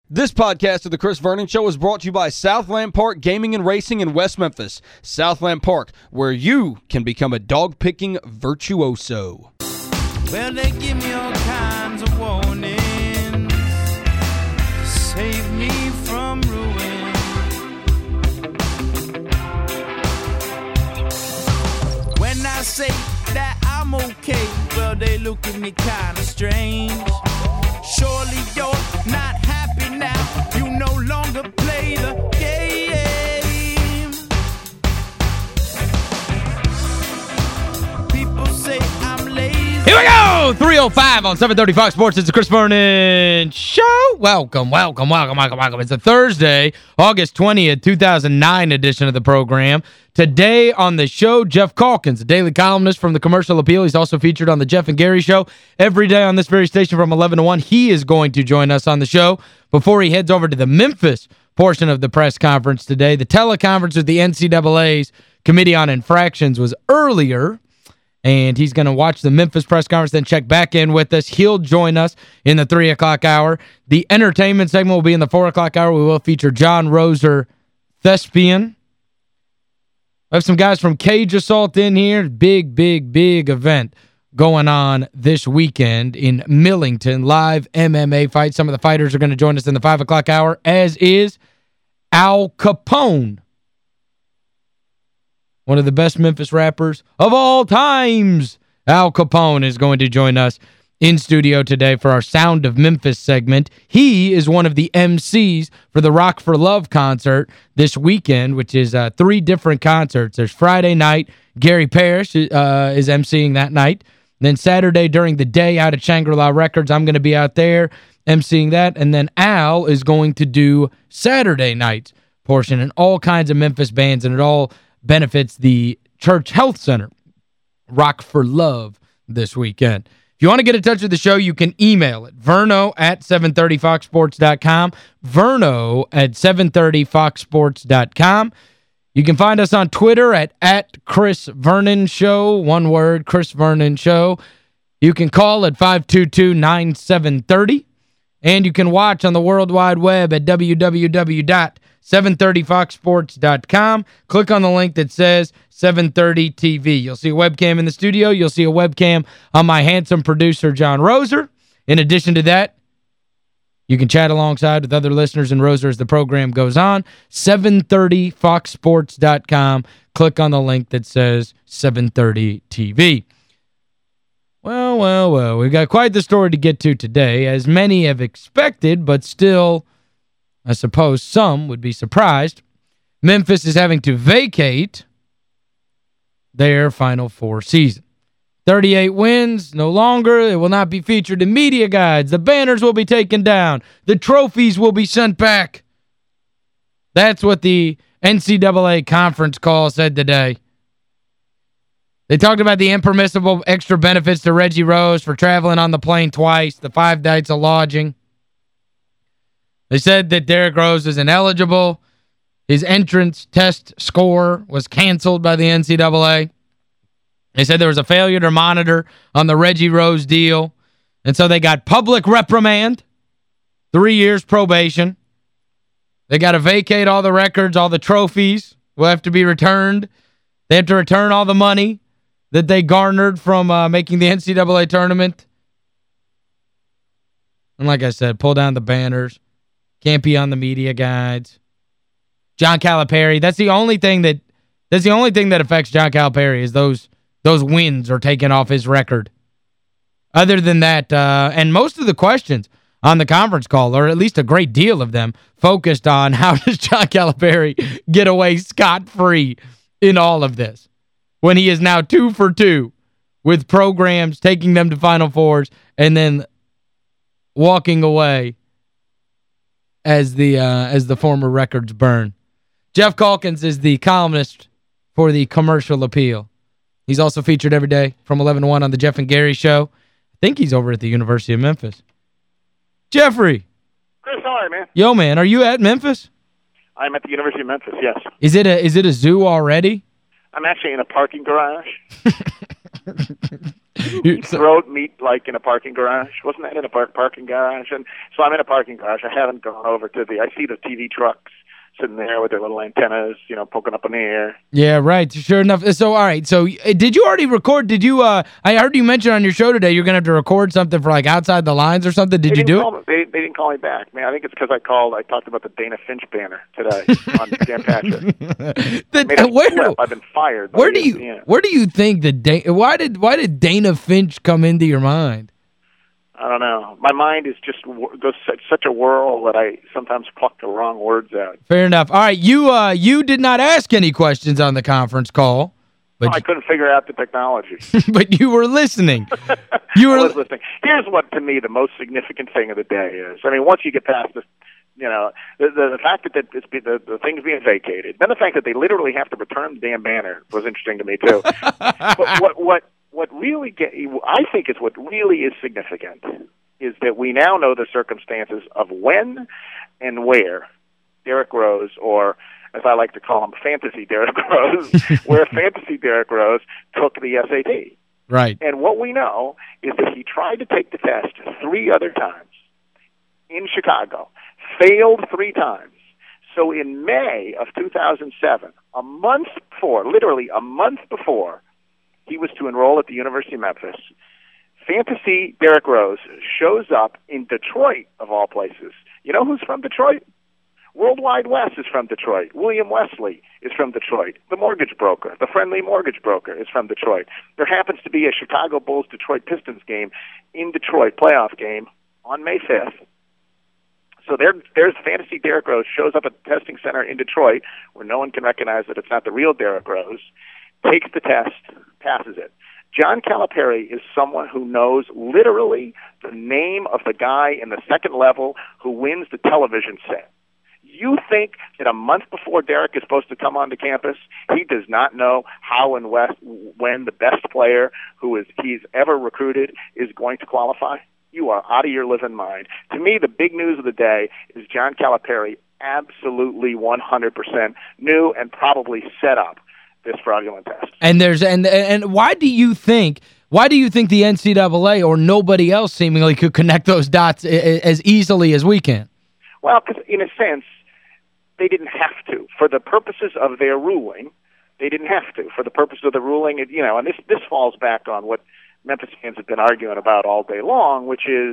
This podcast of The Chris Vernon Show is brought to you by Southland Park Gaming and Racing in West Memphis. Southland Park, where you can become a dog-picking virtuoso. Well, they give me all kinds of warnings, save me from ruin. When I say that I'm okay, well, they look at me kind of strange. Surely you're not happy now, you no longer play the game. People say I'm lazy. Here we go! 3:05 on 730 Fox Sports. It's the Chris Vernon Show. Welcome. It's a Thursday, August 20th, 2009 edition of the program. Today on the show, Jeff Calkins, a daily columnist from the Commercial Appeal. He's also featured on the Jeff and Gary Show every day on this very station from 11 to 1. He is going to join us on the show before he heads over to the Memphis portion of the press conference today. The teleconference with the NCAA's Committee on Infractions was earlier, and he's going to watch the Memphis press conference, then check back in with us. He'll join us in the 3 o'clock hour. The entertainment segment will be in the 4 o'clock hour. We will feature John Roser, Thespian. I have some guys from Cage Assault in here. Big event going on this weekend in Millington. Live MMA fight. Some of the fighters are going to join us in the 5 o'clock hour, as is Al Capone, one of the best Memphis rappers of all times. Al Capone is going to join us in studio today for our Sound of Memphis segment. He is one of the MCs for the Rock for Love concert this weekend, which is 3 different concerts. There's Friday night, Gary Parrish is MCing that night. Then Saturday during the day out at Shangri-La Records, I'm going to be out there MCing that. And then Al is going to do Saturday night's portion, and all kinds of Memphis bands, and it all benefits the Church Health Center. Rock for Love this weekend. If you want to get in touch with the show, you can email it, verno@730foxsports.com, verno@730foxsports.com. You can find us on Twitter at Chris Vernon Show, one word, Chris Vernon Show. You can call at 522-9730, and you can watch on the World Wide Web at www.730foxsports.com. Click on the link that says 730 TV. You'll see a webcam in the studio. You'll see a webcam on my handsome producer, John Roser. In addition to that, you can chat alongside with other listeners and Roser as the program goes on. 730foxsports.com. Click on the link that says 730 TV. Well, we've got quite the story to get to today, as many have expected, but still, I suppose some would be surprised. Memphis is having to vacate their Final Four season. 38 wins, no longer. It will not be featured in media guides. The banners will be taken down. The trophies will be sent back. That's what the NCAA conference call said today. They talked about the impermissible extra benefits to Reggie Rose for traveling on the plane twice, the 5 nights of lodging. They said that Derrick Rose is ineligible. His entrance test score was canceled by the NCAA. They said there was a failure to monitor on the Reggie Rose deal, and so they got public reprimand, 3 years probation. They got to vacate all the records, all the trophies will have to be returned. They have to return all the money that they garnered from making the NCAA tournament. And like I said, pull down the banners. Can't be on the media guides. John Calipari, that's the only thing that affects John Calipari is those wins are taken off his record. Other than that, and most of the questions on the conference call, or at least a great deal of them, focused on how does John Calipari get away scot-free in all of this, when he is now 2 for 2 with programs taking them to Final Fours and then walking away as the former records burn. Jeff Calkins is the columnist for the Commercial Appeal. He's also featured every day from 11 to 1 on the Jeff and Gary Show. I think he's over at the University of Memphis. Jeffrey. Chris, how are you, man? Yo, man, are you at Memphis? I'm at the University of Memphis, yes. Is it a zoo already? I'm actually in a parking garage. Throat meet like in a parking garage. Wasn't that in a parking garage? And so I'm in a parking garage. I haven't gone over to I see the TV trucks sitting there with their little antennas, poking up in the air. Yeah, right. Sure enough. So, all right. So, did you already record? Did you, I heard you mention on your show today you're going to have to record something for, like, Outside the Lines or something. Did you do it? They didn't call me back. Man, I think it's because I talked about the Dana Finch banner today on Dan Patrick. I've been fired. Where do you think why did Dana Finch come into your mind? I don't know. My mind is just goes such a whirl that I sometimes pluck the wrong words out. Fair enough. All right, you did not ask any questions on the conference call. But I couldn't figure out the technology. But you were listening. I was listening. Here's what, to me, the most significant thing of the day is. I mean, once you get past this, the fact that the thing's being vacated, then the fact that they literally have to return the damn banner was interesting to me, too. But what really I think is what really is significant is that we now know the circumstances of when and where Derrick Rose, or as I like to call him, Fantasy Derrick Rose, where Fantasy Derrick Rose took the SAT. Right. And what we know is that he tried to take the test 3 other times in Chicago, failed 3 times. So in May of 2007, a month before, literally a month before, he was to enroll at the University of Memphis, Fantasy Derrick Rose shows up in Detroit, of all places. You know who's from Detroit? Worldwide West is from Detroit. William Wesley is from Detroit. The mortgage broker, the friendly mortgage broker, is from Detroit. There happens to be a Chicago Bulls-Detroit Pistons game in Detroit, playoff game, on May 5th. So there's Fantasy Derrick Rose, shows up at the testing center in Detroit, where no one can recognize that it's not the real Derrick Rose, takes the test, passes it. John Calipari is someone who knows literally the name of the guy in the second level who wins the television set. You think that a month before Derrick is supposed to come onto campus, he does not know how and when the best player he's ever recruited is going to qualify? You are out of your living mind. To me, the big news of the day is John Calipari absolutely 100% knew and probably set up this fraudulent test. And why do you think the NCAA or nobody else seemingly could connect those dots as easily as we can? Well, because in a sense, they didn't have to. For the purposes of their ruling, they didn't have to. For the purpose of the ruling, and this falls back on what Memphis fans have been arguing about all day long, which is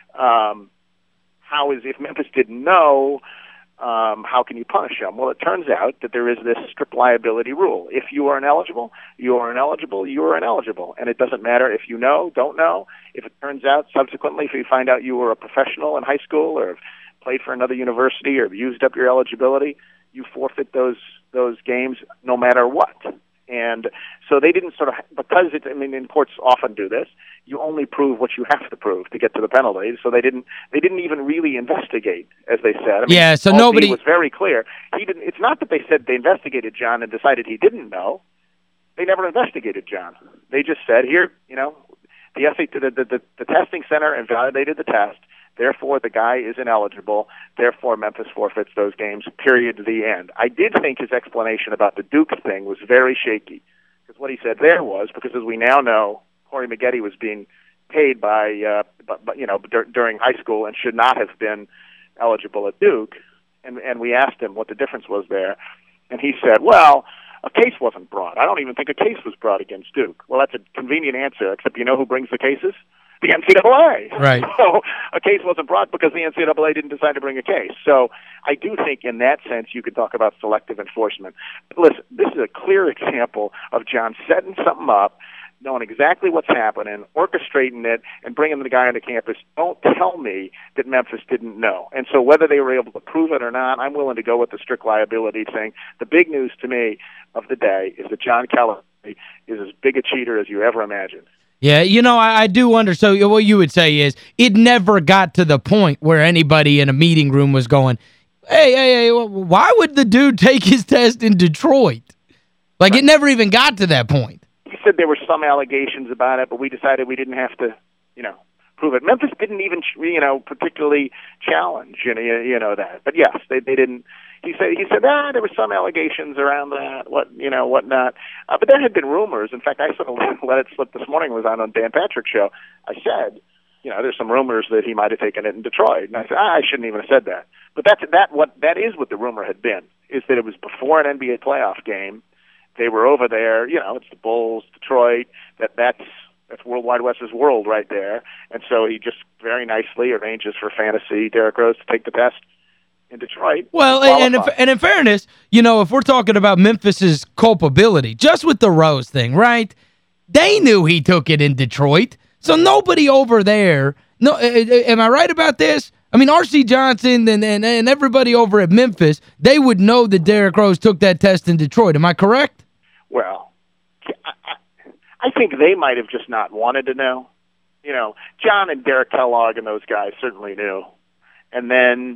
if Memphis didn't know, how can you punish them? Well, it turns out that there is this strict liability rule. If you are ineligible, you are ineligible, you are ineligible. And it doesn't matter if you know, don't know. If it turns out subsequently, if you find out you were a professional in high school or played for another university or used up your eligibility, you forfeit those games no matter what. And so they didn't because courts often do this, you only prove what you have to prove to get to the penalty. So they didn't even really investigate, as they said. So nobody was very clear. It's not that they said they investigated John and decided he didn't know. They never investigated John. They just said, here, the testing center invalidated the test. Therefore, the guy is ineligible. Therefore, Memphis forfeits those games, period, to the end. I did think his explanation about the Duke thing was very shaky, because what he said there was, because as we now know, Corey Maggette was being paid during high school and should not have been eligible at Duke, and we asked him what the difference was there, and he said, well, a case wasn't brought. I don't even think a case was brought against Duke. Well, that's a convenient answer, except you know who brings the cases? The NCAA. Right. So a case wasn't brought because the NCAA didn't decide to bring a case. So I do think in that sense you could talk about selective enforcement. But listen, this is a clear example of John setting something up, knowing exactly what's happening, orchestrating it, and bringing the guy onto campus. Don't tell me that Memphis didn't know. And so whether they were able to prove it or not, I'm willing to go with the strict liability thing. The big news to me of the day is that John Calipari is as big a cheater as you ever imagined. Yeah, I do wonder. So what you would say is it never got to the point where anybody in a meeting room was going, hey, why would the dude take his test in Detroit? Like, It never even got to that point. He said there were some allegations about it, but we decided we didn't have to, prove it. Memphis didn't even, particularly challenge, that. But yes, they didn't. He said there were some allegations around that, whatnot. But there had been rumors. In fact, I sort of let it slip this morning. Was on Dan Patrick's show. I said, there's some rumors that he might have taken it in Detroit, and I said I shouldn't even have said that. But that is what the rumor had been, is that it was before an NBA playoff game. They were over there, it's the Bulls, Detroit. That's World Wide West's world right there. And so he just very nicely arranges for fantasy Derrick Rose to take the test in Detroit. Well, and in fairness, if we're talking about Memphis's culpability, just with the Rose thing, right? They knew he took it in Detroit. So nobody over there, no, am I right about this? I mean, R.C. Johnson and everybody over at Memphis, they would know that Derrick Rose took that test in Detroit. Am I correct? Well, I think they might have just not wanted to know. John and Derek Kellogg and those guys certainly knew. And then,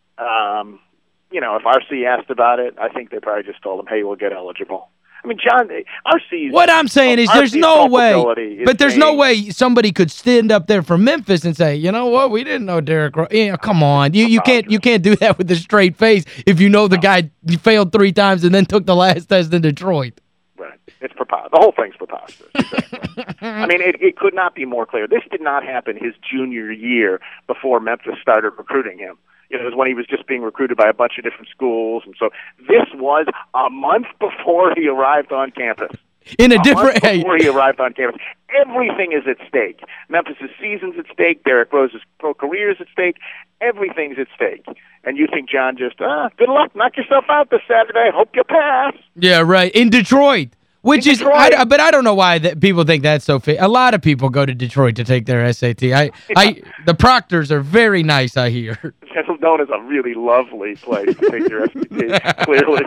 if R.C. asked about it, I think they probably just told him, hey, we'll get eligible. I mean, John, R.C.'s... What I'm saying is there's no way, but there's no way somebody could stand up there from Memphis and say, you know what, we didn't know Derrick Rose. Come on. You can't do that with a straight face if you know the guy failed 3 times and then took the last test in Detroit. Right. It's preposterous. The whole thing's preposterous. I mean, it could not be more clear. This did not happen his junior year before Memphis started recruiting him. It was when he was just being recruited by a bunch of different schools. And so this was a month before he arrived on campus. Before he arrived on campus. Everything is at stake. Memphis' season's at stake. Derrick Rose's pro career is at stake. Everything's at stake. And you think John just, good luck, knock yourself out this Saturday. Hope you pass. Yeah, right. In Detroit. But I don't know why people think that's so fit. A lot of people go to Detroit to take their SAT. The proctors are very nice, I hear. It's known as a really lovely place to take your SAT, clearly.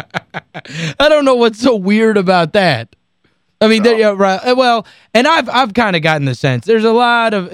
I don't know what's so weird about that. I mean, right. Well, and I've kind of gotten the sense there's a lot of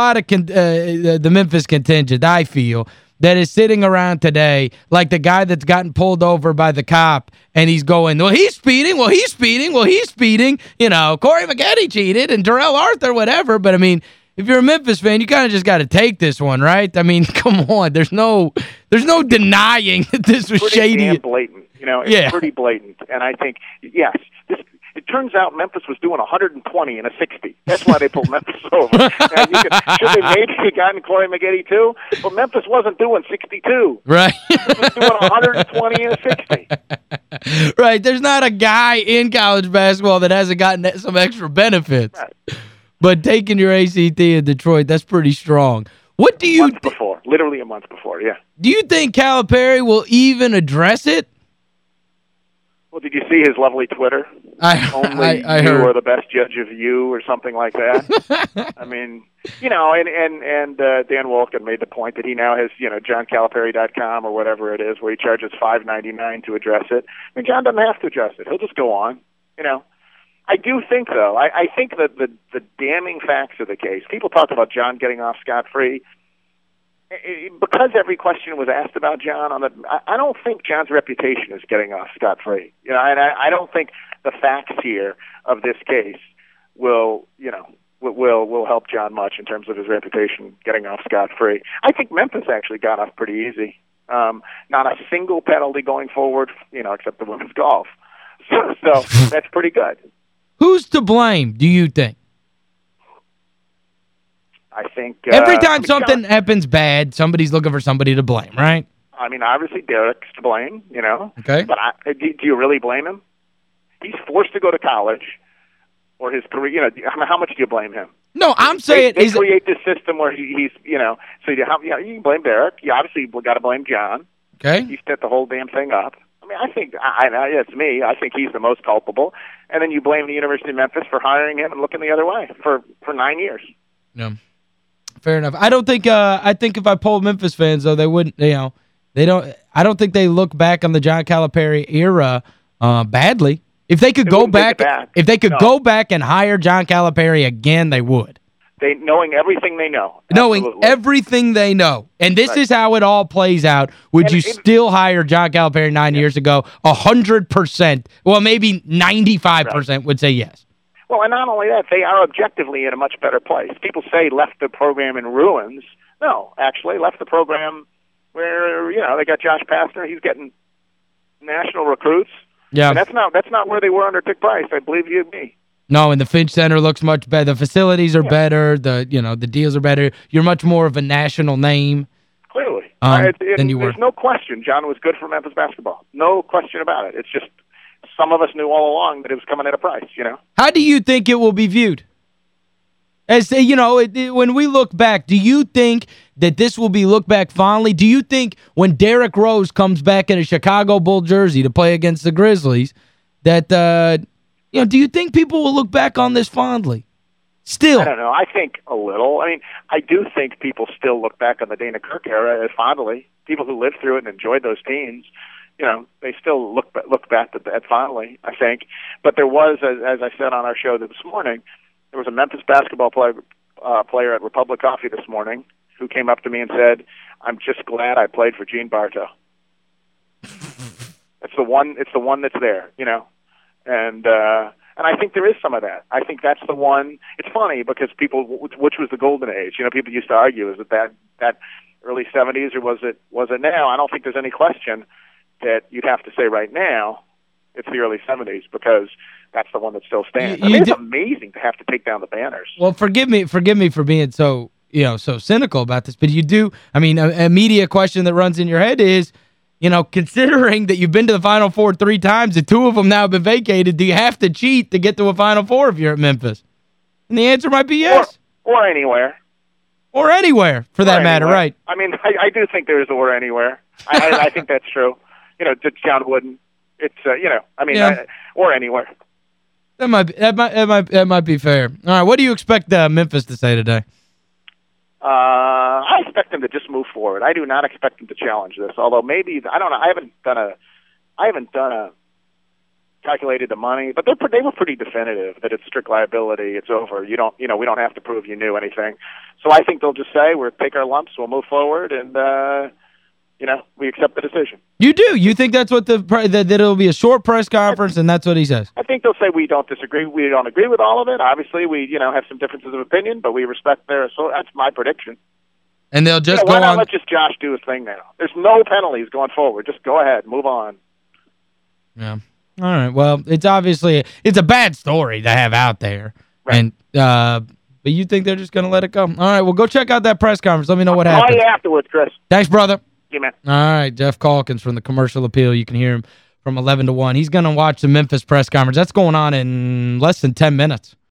the Memphis contingent, I feel, that is sitting around today like the guy that's gotten pulled over by the cop and he's going, well, he's speeding, well, he's speeding, well, he's speeding. Corey Maggette cheated and Darrell Arthur, whatever. But, I mean, if you're a Memphis fan, you kind of just got to take this one, right? I mean, come on. There's no denying that this was shady. Pretty damn blatant. It's pretty blatant. And I think, yes, it turns out Memphis was doing 120 in a 60. That's why they pulled Memphis over. Should they maybe gotten Corey Maggette too? But Memphis wasn't doing 62. Right. Memphis was doing 120 in a 60. Right. There's not a guy in college basketball that hasn't gotten some extra benefits. Right. But taking your ACT in Detroit, that's pretty strong. What do you... A month before. Literally a month before, yeah. Do you think Calipari will even address it? Well, did you see his lovely Twitter? Only you are the best judge of you, or something like that. I mean, and Dan Wolfkin made the point that he now has, JohnCalipari.com or whatever it is, where he charges $5.99 to address it. I mean, John doesn't have to address it; he'll just go on. I do think, though, I think that the damning facts of the case. People talk about John getting off scot-free. Because every question was asked about John, I don't think John's reputation is getting off scot-free. And I don't think the facts here of this case will help John much in terms of his reputation getting off scot-free. I think Memphis actually got off pretty easy. Not a single penalty going forward, except the women's golf. So that's pretty good. Who's to blame, do you think? I think... Every time something happens bad, somebody's looking for somebody to blame, right? I mean, obviously Derrick's to blame, Okay. But do you really blame him? He's forced to go to college, or his career, how much do you blame him? No, I'm saying... They create this system where he's, so you can blame Derrick. You obviously got to blame John. Okay. He set the whole damn thing up. I mean, I think, it's me, I think he's the most culpable. And then you blame the University of Memphis for hiring him and looking the other way for 9 years. No. Fair enough. I don't think I think if I polled Memphis fans, though, they wouldn't, I don't think they look back on the John Calipari era badly. If they could go back and hire John Calipari again, they would. Knowing everything they know. Knowing everything they know. And this is how it all plays out. Would you still hire John Calipari 9 years ago? 100%. Well, maybe 95% would say yes. Well, and not only that, they are objectively in a much better place. People say left the program in ruins. No, actually, left the program where, they got Josh Pastner. He's getting national recruits. Yeah. And that's not where they were under Dick Price, I believe you and me. No, and the Finch Center looks much better. The facilities are better. The deals are better. You're much more of a national name. Clearly. Than you were. There's no question John was good for Memphis basketball. No question about it. It's just some of us knew all along that it was coming at a price, How do you think it will be viewed? As when we look back, do you think that this will be looked back fondly? Do you think when Derrick Rose comes back in a Chicago Bull jersey to play against the Grizzlies that, do you think people will look back on this fondly? Still. I don't know. I think a little. I mean, I do think people still look back on the Dana Kirk era as fondly. People who lived through it and enjoyed those teams, they still look back at that fondly, I think. But there was, as I said on our show this morning, there was a Memphis basketball player at Republic Coffee this morning who came up to me and said, "I'm just glad I played for Gene Bartow." It's the one that's there, And I think there is some of that. I think that's the one. It's funny because people, which was the golden age? People used to argue, is it that early 70s or was it now? I don't think there's any question that you'd have to say right now it's the early 70s because that's the one that still stands. It's amazing to have to take down the banners. Well, forgive me for being so cynical about this, but you do, a media question that runs in your head is, considering that you've been to the Final Four 3 times and 2 of them now have been vacated, do you have to cheat to get to a Final Four if you're at Memphis? And the answer might be yes. Or anywhere. Or anywhere, for that matter, right. I do think there is or anywhere. I think that's true. John Wooden. It's, or anywhere. That might be fair. All right, what do you expect Memphis to say today? I expect them to just move forward. I do not expect them to challenge this. Although maybe I don't know. I haven't done a calculated the money, but they were pretty definitive that it's strict liability. It's over. We don't have to prove you knew anything. So I think they'll just say we'll take our lumps, we'll move forward, and we accept the decision. You do? You think that's what that it'll be a short press conference and that's what he says? I think they'll say we don't disagree. We don't agree with all of it. Obviously, we have some differences of opinion, but we respect their. So that's my prediction. And they'll just go on. Why not let just Josh do his thing now? There's no penalties going forward. Just go ahead, move on. Yeah. All right. Well, it's a bad story to have out there. Right. And but you think they're just going to let it go? All right. Well, go check out that press conference. Let me know what happens. I'll call you afterwards, Chris. Thanks, brother. Yeah, man. All right, Jeff Calkins from the Commercial Appeal. You can hear him from 11 to 1. He's going to watch the Memphis press conference. That's going on in less than 10 minutes.